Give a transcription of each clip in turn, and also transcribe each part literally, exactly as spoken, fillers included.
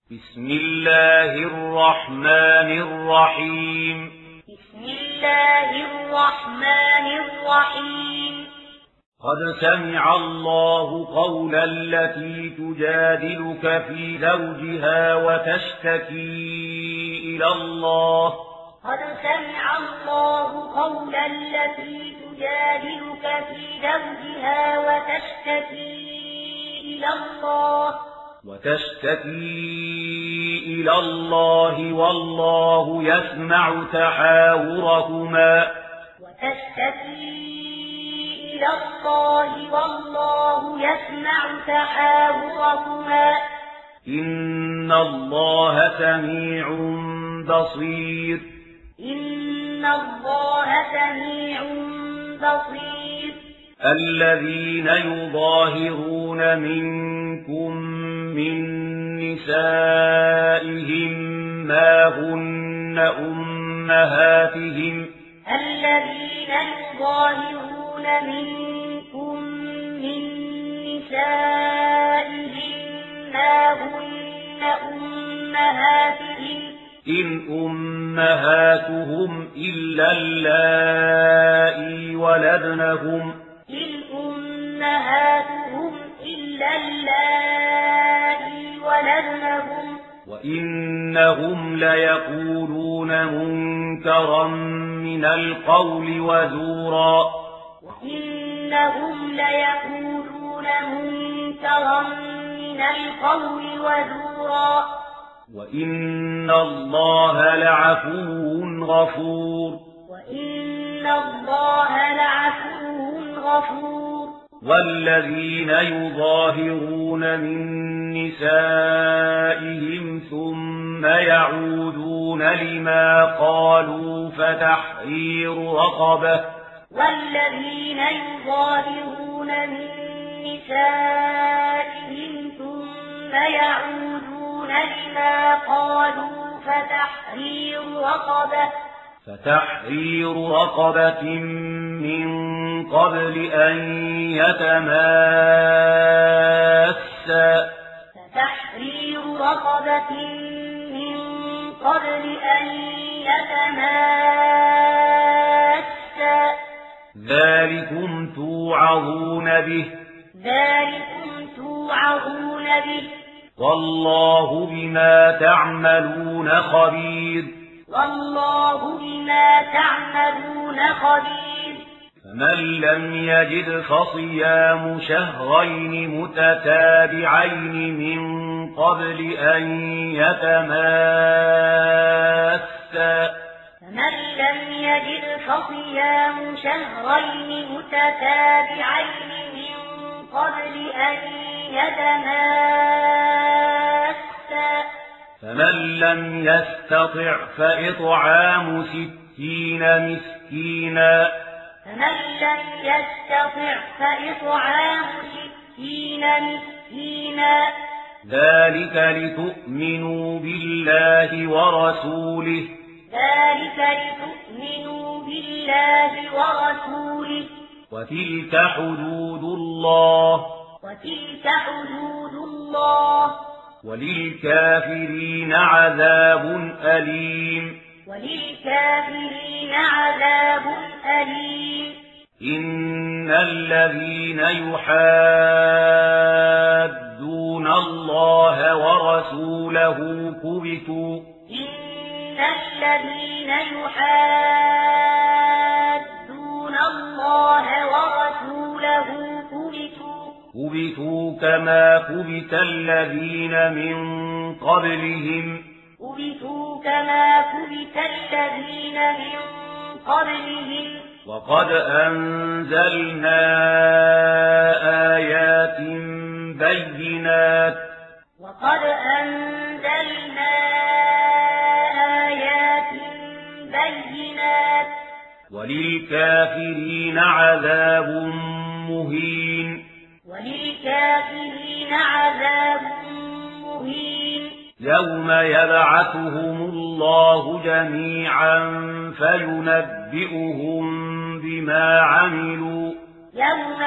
بسم الله الرحمن الرحيم بسم الله الرحمن الرحيم قد سمع الله قول التي تجادلك في زوجها وتشتكي إلى الله قد سمع الله قول التي تجادلك في زوجها وتشتكي إلى الله وتشتكي إلى الله والله يسمع تحاوركما وتشتكي إلى الله والله يسمع تحاوركما إن الله سميع بصير إن الله سميع بصير الذين يظاهرون منكم من نسائهم ما هن أمهاتهم الذين يظاهرون منكم من نسائهم ما هن أمهاتهم إن أمهاتهم إلا اللائي ولدنهم إن أمهاتهم إلا اللائي ولدنهم وإنهم ليقولون منكرا من القول وزورا وإنهم ليقولون منكرا من القول وزورا وإن الله لعفو غفور وإن الله لعفو غفور والذين يظاهرون من نسائهم ثم يعودون لما قالوا فتحرير رقبة والذين يظاهرون من نسائهم ثم يعودون لما قالوا فتحرير رقبة فتحرير رقبة من قبل أن يتماسا فتحرير رقبة من قبل أن يتماسا ذلكم توعظون به ذلكم توعظون به والله بما تعملون خبير والله بما تعملون خبير فمن لم يجد فصيام شهرين متتابعين من قبل أن يتماسا فمن لم يجد فصيام شهرين متتابعين من قبل أن يتماسا فمن لم يستطع فإطعام ستين مسكينا فمن لم يستطع فإطعام ستين مسكينا ذلك لتؤمنوا بالله ورسوله ذلك لتؤمنوا بالله ورسوله وتلك حدود الله وتلك حدود الله وللكافرين عذاب أليم وللكافرين عذاب أليم إن الذين يحادون الله ورسوله كبتوا إن الذين يحادون الله ورسوله كبتوا كبتوا كما كبت الذين من قبلهم كبتوا كما كبت الذين من قبلهم وقد أنزلنا آيات بينات وقد أنزلنا آيات بينات وللكافرين عذاب مهين وللكافرين عذاب مهين يوم يبعثهم الله جميعا فينبئهم بما عملوا يوم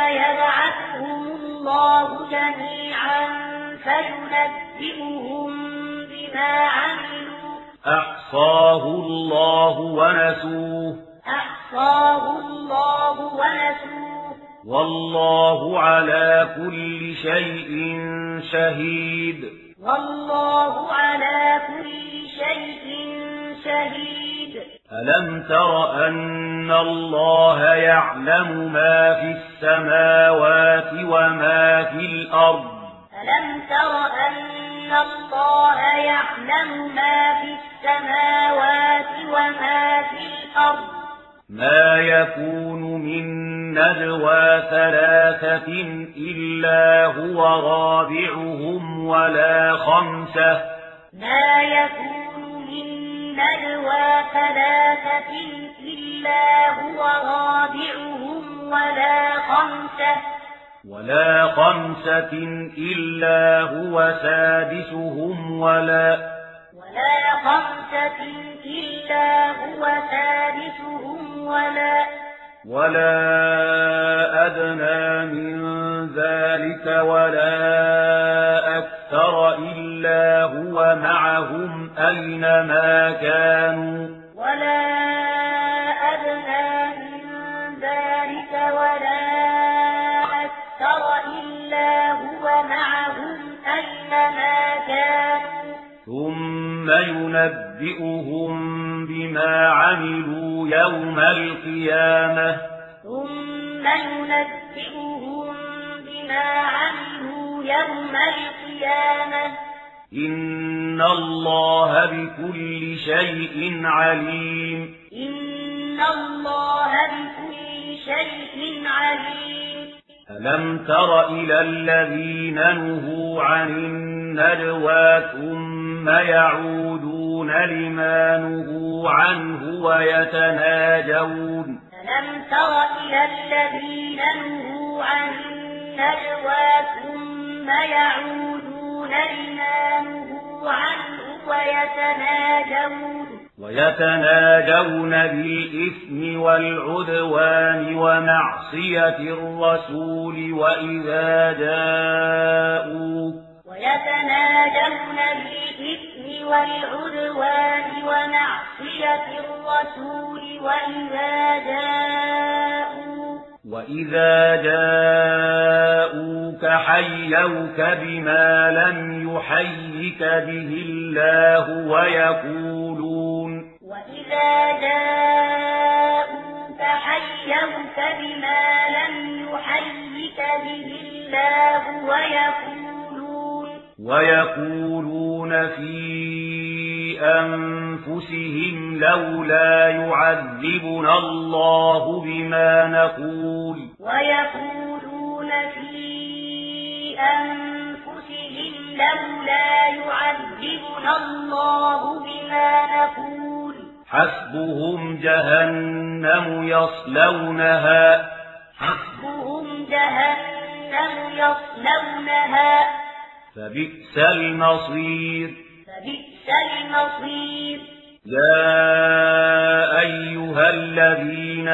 يبعثهم الله جميعا فينبئهم بما عملوا أحصاه الله ونسوه أحصاه الله ونسوه والله على كل شيء شهيد والله على كل شيء شهيد ألم تر أن الله يعلم ما في السماوات وما في الأرض ألم تر أن الله يعلم ما في السماوات وما في الأرض ما يكون من نجوى ثلاثة إلا هو رابعهم ولا خمسة ما يكون من نجوى ثلاثة إلا هو رابعهم ولا خمسة ولا خمسة إلا هو سادسهم ولا ولا خمسة إلا هو سادسهم ولا ولا أدنى من ذلك ولا أكثر إلا هو معهم أينما كانوا ولا أدنى من ذلك ولا أكثر إلا هو معهم أينما كانوا ثم ينبئهم بما عملوا يوم القيامة ثم ينبئهم بما عملوا يوم القيامة إن الله بكل شيء عليم إن الله بكل شيء عليم ألم تر إلى الذين نهوا عن النجوى ثم يعودون لما نهوا عنه ويتناجون ألم تر إلى الذين نهوا عن النجوى ثم يعودون لما نهوا عنه ويتناجون ويتناجون بالإثم والعدوان ومعصية الرسول وإذا جاءوا ويتناجون بالإثم والعدوان ومعصية الرسول وإذا جاءوا وإذا جاءوك حيوك بما لم يحيك به الله ويقولون وإذا جاءوك حيوك بما لم يحيك به الله ويقولون ويقولون في أنفسهم لولا يعذبنا الله بما نقول ويقولون في أنفسهم لولا يعذبنا الله بما نقول حسبهم جهنم يصلونها حسبهم جهنم يصلونها فبئس المصير فبئس المصير يا أيها الذين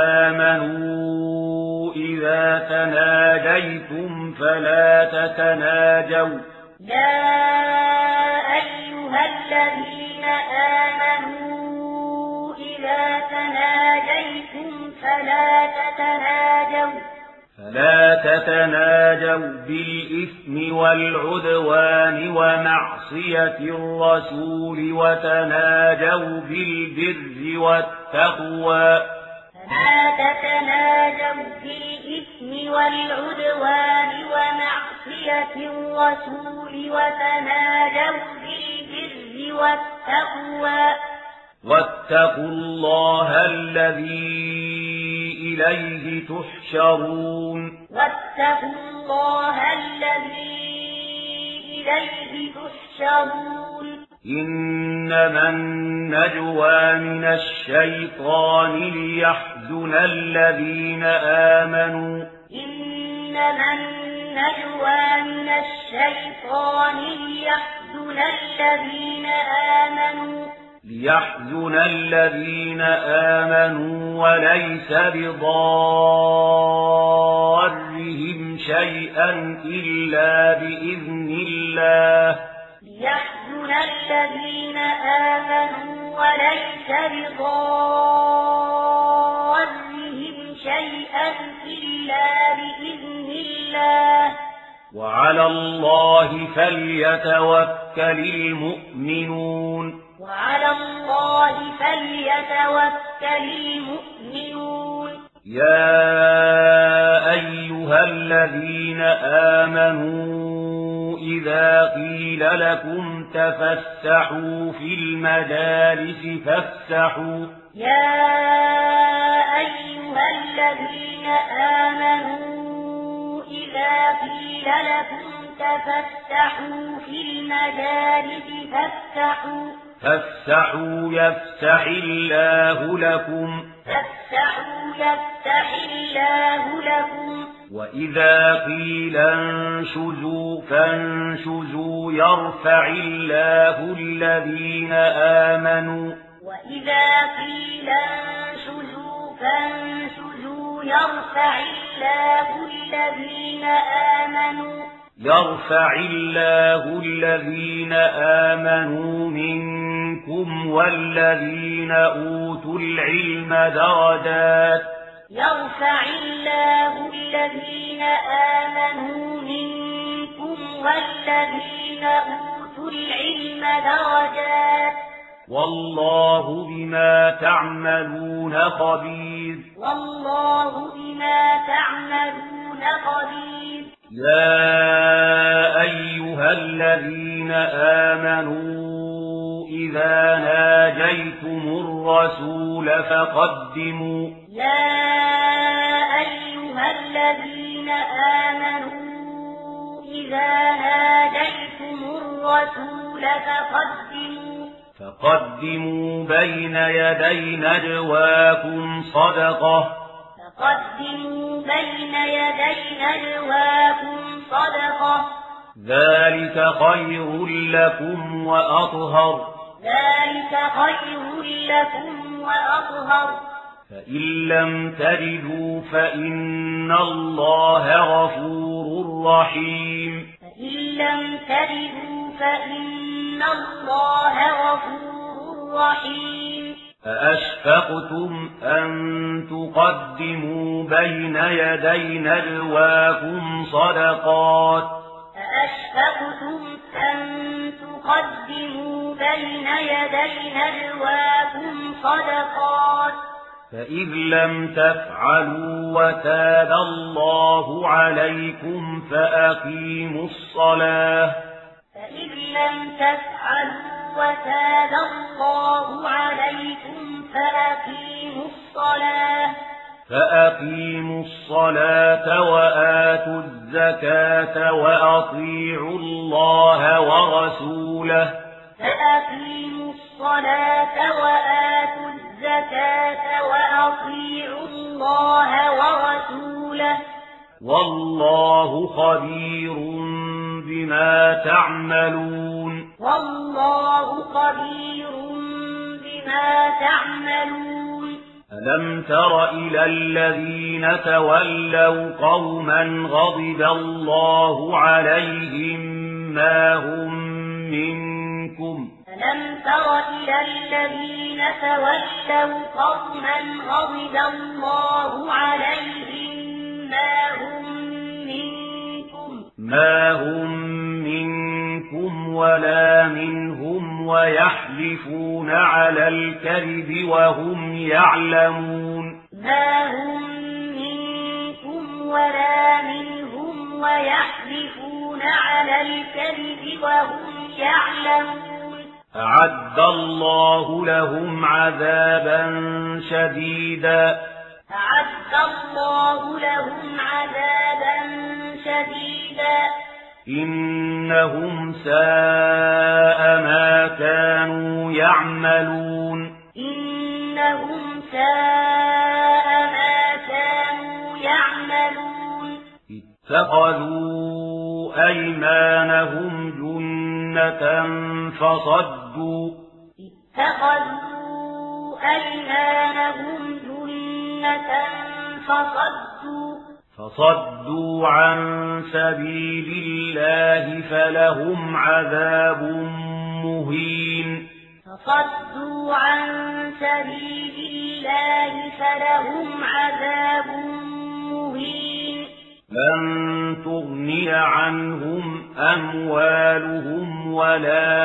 آمنوا إذا تناجيتم فلا تتناجوا يا أيها الذين آمنوا إذا تناجيتم فلا تتناجوا فلا تتناجوا بالإثم والعدوان ومعصية الرسول وتناجوا بالبر والتقوى فلا تتناجوا بالإثم والعدوان ومعصية الرسول وتناجوا بالبر والتقوى واتقوا الله الذي إليه تحشرون واتقوا الله الذي إليه تحشرون إنما النجوى من الشيطان ليحزن الذين آمنوا إنما النجوى من الشيطان ليحزن الذين آمنوا ليحزن الذين آمنوا وليس بضارهم شيئا إلا بإذن الله ليحزن الذين آمنوا وليس بضارهم شيئا إلا بإذن الله وعلى الله فليتوكل المؤمنون وعلى الله فليتوكل المؤمنون يا أيها الذين آمنوا إذا قيل لكم تفسحوا في المجالس فافسحوا يا أيها الذين آمنوا إذا قيل لكم تفسحوا في المجالس فافسحوا فافسحوا يفسح الله لكم فافسحوا يفسح الله لكم وإذا قيل انشزوا فانشزوا يرفع الله الذين آمنوا وإذا قيل انشزوا فانشزوا يرفع الله الذين آمنوا يرفع الله الذين آمنوا منكم والذين أوتوا العلم درجات يرفع الله الذين آمنوا منكم والذين أوتوا العلم درجات والله بما تعملون خبير والله بما تعملون خبير يا أيها الذين آمنوا إذا ناجيتم الرسول فقدموا يا أيها الذين آمنوا إذا ناجيتم الرسول فقدموا فقدموا بين يدي نجواكم صدقة فقدموا بين يدي نجواكم صدقة ذلك خير لكم وأطهر ذلك خير لكم وأطهر فإن لم تجدوا فإن الله غفور رحيم فإن لم تجدوا فإن الله غفور رحيم أأشفقتم أن تقدموا بين يدي نجواكم صدقات أأشفقتم أن تقدموا بين يدي نجواكم صدقات فإذ لم تفعلوا وتاب الله عليكم فأقيموا الصلاة فإذ لم تفعلوا وتاب الله عليكم فأقيموا الصلاة فأقيموا الصلاة وآتوا الزكاة وأطيعوا الله ورسوله فأقيموا الصلاة وآتوا الزكاة وأطيعوا الله ورسوله والله خبير بما تعملون والله خبير بما تعملون ألم تر إلى الذين تولوا قوما غضب الله عليهم ما هم منكم ألم تر إلى الذين تولوا قوما غضب الله عليهم ما هم منكم ما هم منكم ولا منهم ويحلفون على الكذب وهم يعلمون ما هم منكم ولا منهم ويحلفون على الكذب وهم يعلمون أعد الله لهم عذابا شديدا أعد الله لهم عذابا شديدا إنهم ساء ما كانوا يعملون إنهم ساء ما كانوا يعملون اتخذوا أيمانهم جنة فصدوا اتخذوا أيمانهم جنة فصدوا فصدوا عن سبيل الله فلهم عذاب مهين فصدوا عن سبيل الله فلهم عذاب مهين لن تغني عنهم أموالهم ولا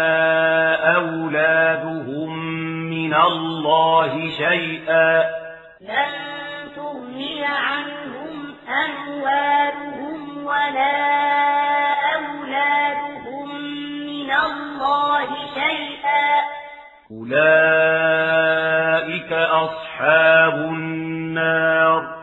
أولادهم من الله شيئا لن تغني عنهم أموالهم ولا أولادهم من الله شيئا أولئك أصحاب النار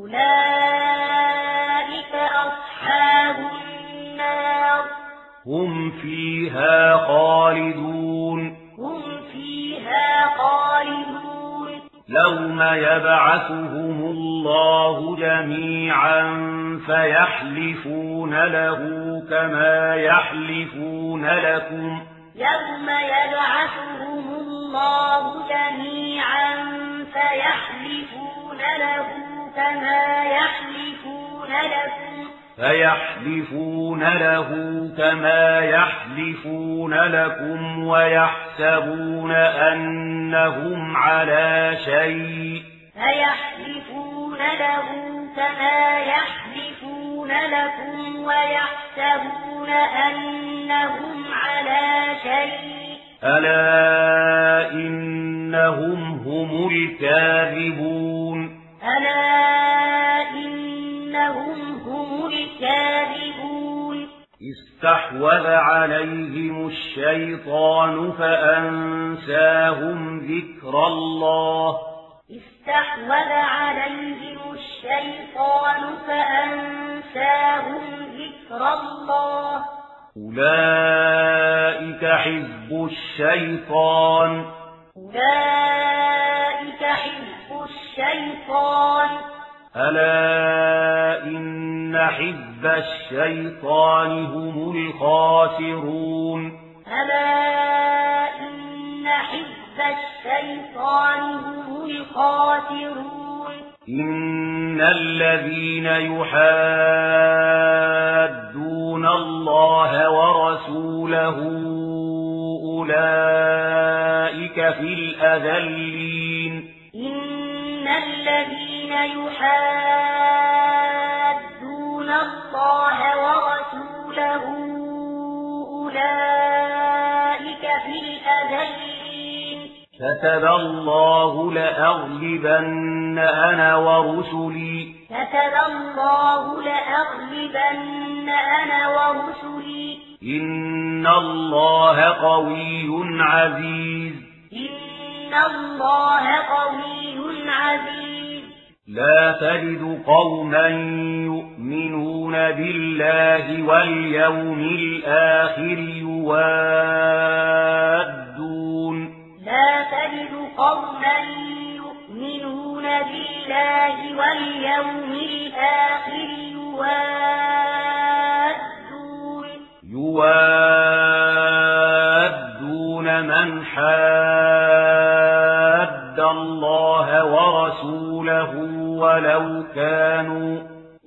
أولئك أصحاب النار هم فيها خالدون هم فيها خالدون يوم يبعثهم الله جميعا فيحلفون له كما يحلفون لكم يوم يبعثهم الله جميعا فيحلفون له كما يحلفون لكم فيحلفون له كما يحلفون لكم ويحسبون أنهم على شيء فيحلفون له كما يحلفون لكم ويحسبون أنهم على شيء ألا إنهم هم الكاذبون ألا إنهم هم الكاذبون استحوذ عليهم الشيطان فأنساهم ذكر الله استحوذ عليهم الشيطان فأنساهم ذكر الله أولئك حزب الشيطان أولئك حزب الشيطان ألا إن حزب الشيطان هم الخاسرون ألا إن حزب الشيطان هم الخاسرون إن الذين يحادون الله ورسوله أولئك في الأذلين إن الذين يحادون الله ورسوله أولئك في الأذلين كتب الله لأغلبن أنا ورسلي كتب الله لأغلبن أنا ورسلي إن الله قوي عزيز إن الله قوي عزيز لا تجد قوما يؤمنون بالله واليوم الآخر يوادون لا تجد قوما يؤمنون بالله واليوم الآخر يوادون يوادون من حاد الله ورسوله ولو كانوا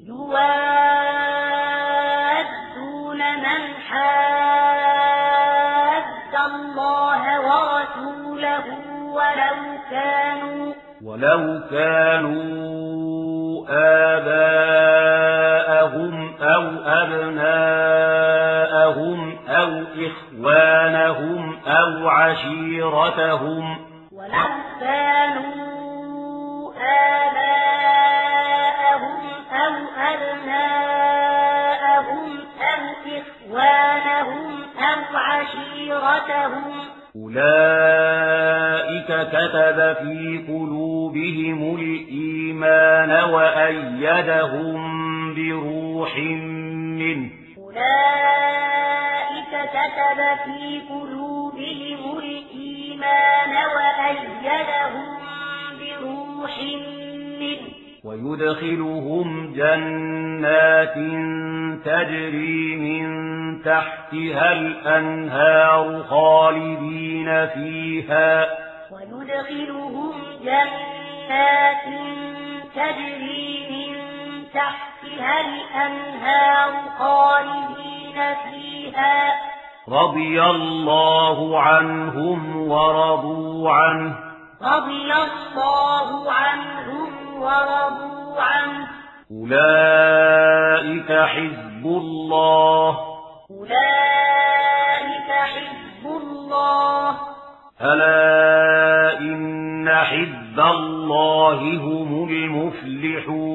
يوادون من حاد الله ورسوله ولو كانوا ولو كانوا آباءهم أو أبناءهم أو إخوانهم أو عشيرتهم ولو كانوا آباءهم أو أبناءهم أو إخوانهم أو عشيرتهم أولئك كتب في قلوبهم الإيمان وأيدهم بروح منه أولئك كتب في قلوبهم الإيمان وأيدهم بروح منه ويدخلهم جنات تجري من تحتها الأنهار خالدين فيها ويدخلهم جنات تجري من تحتها الأنهار خالدين فيها رضي الله عنهم ورضوا عنه رضي الله عنهم ورضوا عنه أولئك حزب الله أولئك حزب الله ألا إن حزب الله هم المفلحون